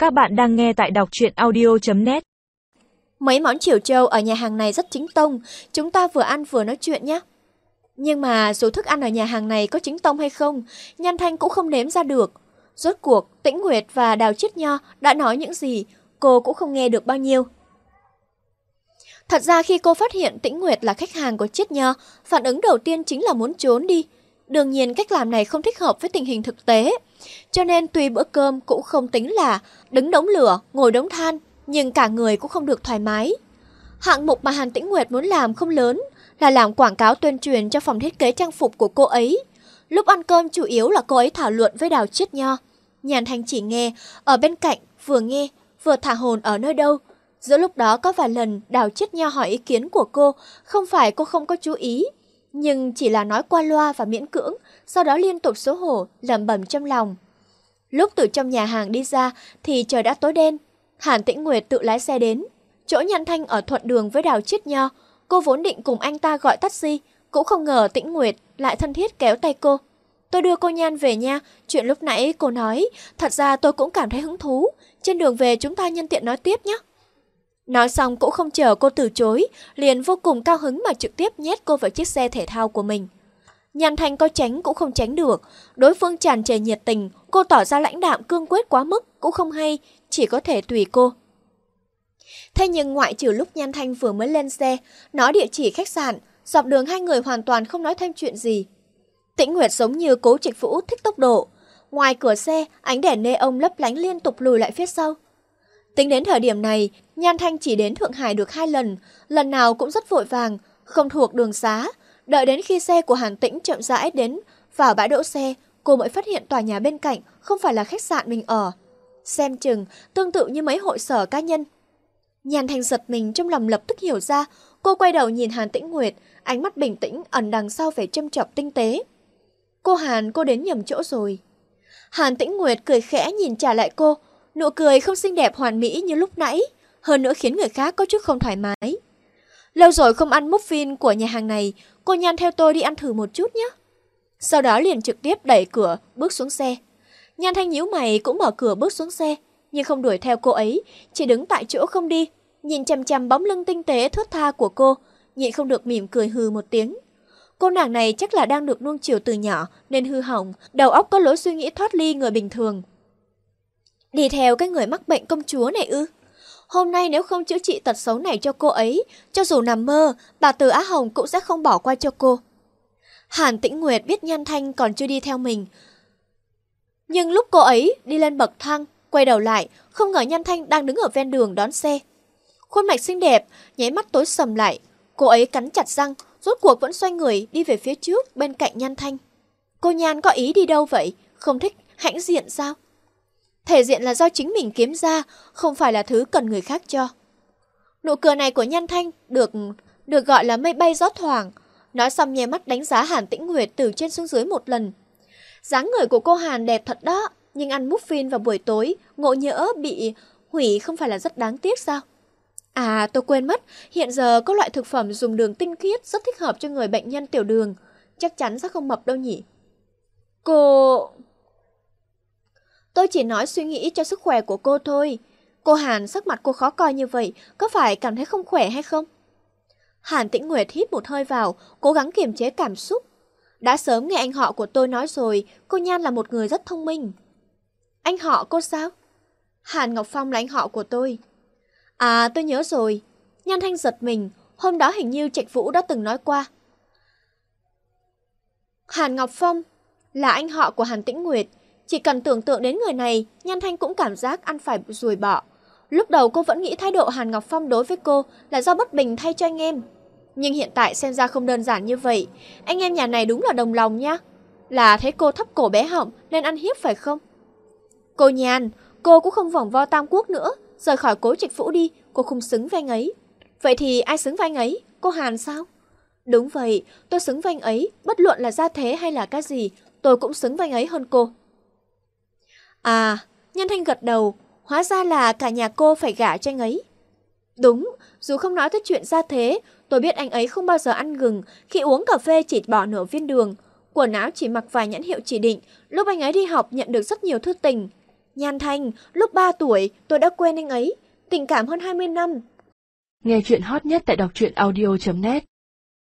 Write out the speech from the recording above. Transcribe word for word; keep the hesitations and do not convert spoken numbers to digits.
Các bạn đang nghe tại đọc truyện audio chấm net. Mấy món chiều trâu ở nhà hàng này rất chính tông, chúng ta vừa ăn vừa nói chuyện nhé. Nhưng mà dù thức ăn ở nhà hàng này có chính tông hay không, Nhan Thanh cũng không nếm ra được. Rốt cuộc, Tĩnh Nguyệt và Đào Chiết Nho đã nói những gì, cô cũng không nghe được bao nhiêu. Thật ra khi cô phát hiện Tĩnh Nguyệt là khách hàng của Chiết Nho, phản ứng đầu tiên chính là muốn trốn đi. Đương nhiên cách làm này không thích hợp với tình hình thực tế. Cho nên tuy bữa cơm cũng không tính là đứng đống lửa, ngồi đống than, nhưng cả người cũng không được thoải mái. Hạng mục mà Hàn Tĩnh Nguyệt muốn làm không lớn, là làm quảng cáo tuyên truyền cho phòng thiết kế trang phục của cô ấy. Lúc ăn cơm chủ yếu là cô ấy thảo luận với Đào Chiết Nho. Nhan Thanh chỉ nghe, ở bên cạnh, vừa nghe, vừa thả hồn ở nơi đâu. Giữa lúc đó có vài lần Đào Chiết Nho hỏi ý kiến của cô, không phải cô không có chú ý, nhưng chỉ là nói qua loa và miễn cưỡng, sau đó liên tục xấu hổ, lẩm bẩm trong lòng. Lúc từ trong nhà hàng đi ra thì trời đã tối đen. Hàn Tĩnh Nguyệt tự lái xe đến. Chỗ Nhan Thanh ở thuận đường với Đào Chiết Nho. Cô vốn định cùng anh ta gọi taxi, cũng không ngờ Tĩnh Nguyệt lại thân thiết kéo tay cô. Tôi đưa cô Nhan về nha, chuyện lúc nãy cô nói, thật ra tôi cũng cảm thấy hứng thú. Trên đường về chúng ta nhân tiện nói tiếp nhé. Nói xong cũng không chờ cô từ chối, liền vô cùng cao hứng mà trực tiếp nhét cô vào chiếc xe thể thao của mình. Nhan Thanh có tránh cũng không tránh được, đối phương tràn trề nhiệt tình, cô tỏ ra lãnh đạm cương quyết quá mức cũng không hay, chỉ có thể tùy cô. Thế nhưng ngoại trừ lúc Nhan Thanh vừa mới lên xe, nói địa chỉ khách sạn, dọc đường hai người hoàn toàn không nói thêm chuyện gì. Tĩnh Nguyệt giống như Cố Trịch Vũ thích tốc độ, ngoài cửa xe, ánh đèn neon lấp lánh liên tục lùi lại phía sau. Tính đến thời điểm này, Nhan Thanh chỉ đến Thượng Hải được hai lần, lần nào cũng rất vội vàng, không thuộc đường xá. Đợi đến khi xe của Hàn Tĩnh chậm rãi đến vào bãi đỗ xe, cô mới phát hiện tòa nhà bên cạnh không phải là khách sạn mình ở. Xem chừng tương tự như mấy hội sở cá nhân. Nhan Thanh giật mình trong lòng lập tức hiểu ra, cô quay đầu nhìn Hàn Tĩnh Nguyệt, ánh mắt bình tĩnh ẩn đằng sau vẻ châm chọc tinh tế. Cô Hàn, cô đến nhầm chỗ rồi. Hàn Tĩnh Nguyệt cười khẽ nhìn trả lại cô, nụ cười không xinh đẹp hoàn mỹ như lúc nãy, hơn nữa khiến người khác có chút không thoải mái. Lâu rồi không ăn muffin của nhà hàng này, cô Nhan theo tôi đi ăn thử một chút nhé. Sau đó liền trực tiếp đẩy cửa, bước xuống xe. Nhan Thanh nhíu mày cũng mở cửa bước xuống xe, nhưng không đuổi theo cô ấy, chỉ đứng tại chỗ không đi, nhìn chằm chằm bóng lưng tinh tế thướt tha của cô, nhịn không được mỉm cười hừ một tiếng. Cô nàng này chắc là đang được nuông chiều từ nhỏ nên hư hỏng, đầu óc có lối suy nghĩ thoát ly người bình thường. Đi theo cái người mắc bệnh công chúa này ư? Hôm nay nếu không chữa trị tật xấu này cho cô ấy, cho dù nằm mơ, bà Từ Á Hồng cũng sẽ không bỏ qua cho cô. Hàn Tĩnh Nguyệt biết Nhan Thanh còn chưa đi theo mình. Nhưng lúc cô ấy đi lên bậc thang, quay đầu lại, không ngờ Nhan Thanh đang đứng ở ven đường đón xe. Khuôn mặt xinh đẹp, nháy mắt tối sầm lại. Cô ấy cắn chặt răng, rốt cuộc vẫn xoay người đi về phía trước bên cạnh Nhan Thanh. Cô Nhan có ý đi đâu vậy? Không thích hãnh diện sao? Thể diện là do chính mình kiếm ra, không phải là thứ cần người khác cho. Nụ cười này của Nhan Thanh được được gọi là mây bay gió thoảng. Nói xong nháy mắt đánh giá Hàn Tĩnh Nguyệt từ trên xuống dưới một lần. Dáng người của cô Hàn đẹp thật đó, nhưng ăn muffin vào buổi tối, ngộ nhỡ bị hủy không phải là rất đáng tiếc sao? À, tôi quên mất, hiện giờ có loại thực phẩm dùng đường tinh khiết rất thích hợp cho người bệnh nhân tiểu đường. Chắc chắn sẽ không mập đâu nhỉ? Cô... Tôi chỉ nói suy nghĩ cho sức khỏe của cô thôi. Cô Hàn, sắc mặt cô khó coi như vậy, có phải cảm thấy không khỏe hay không? Hàn Tĩnh Nguyệt hít một hơi vào, cố gắng kiềm chế cảm xúc. Đã sớm nghe anh họ của tôi nói rồi, cô Nhan là một người rất thông minh. Anh họ cô sao? Hàn Ngọc Phong là anh họ của tôi. À, tôi nhớ rồi. Nhan Thanh giật mình, hôm đó hình như Trạch Vũ đã từng nói qua. Hàn Ngọc Phong là anh họ của Hàn Tĩnh Nguyệt. Chỉ cần tưởng tượng đến người này, Nhan Thanh cũng cảm giác ăn phải ruồi bọ. Lúc đầu cô vẫn nghĩ thái độ Hàn Ngọc Phong đối với cô là do bất bình thay cho anh em. Nhưng hiện tại xem ra không đơn giản như vậy. Anh em nhà này đúng là đồng lòng nha. Là thấy cô thấp cổ bé họng nên ăn hiếp phải không? Cô Nhan, cô cũng không vòng vo Tam Quốc nữa. Rời khỏi Cố Trịch Vũ đi, cô không xứng với anh ấy. Vậy thì ai xứng với anh ấy? Cô Hàn sao? Đúng vậy, tôi xứng với anh ấy. Bất luận là gia thế hay là cái gì, tôi cũng xứng với anh ấy hơn cô. À, Nhan Thanh gật đầu, hóa ra là cả nhà cô phải gả cho anh ấy. Đúng, dù không nói tới chuyện gia thế, tôi biết anh ấy không bao giờ ăn gừng, khi uống cà phê chỉ bỏ nửa viên đường, quần áo chỉ mặc vài nhãn hiệu chỉ định, lúc anh ấy đi học nhận được rất nhiều thư tình. Nhan Thanh, lúc ba tuổi tôi đã quen anh ấy, tình cảm hơn hai mươi năm. Nghe chuyện hot nhất tại đọc truyện audio chấm net.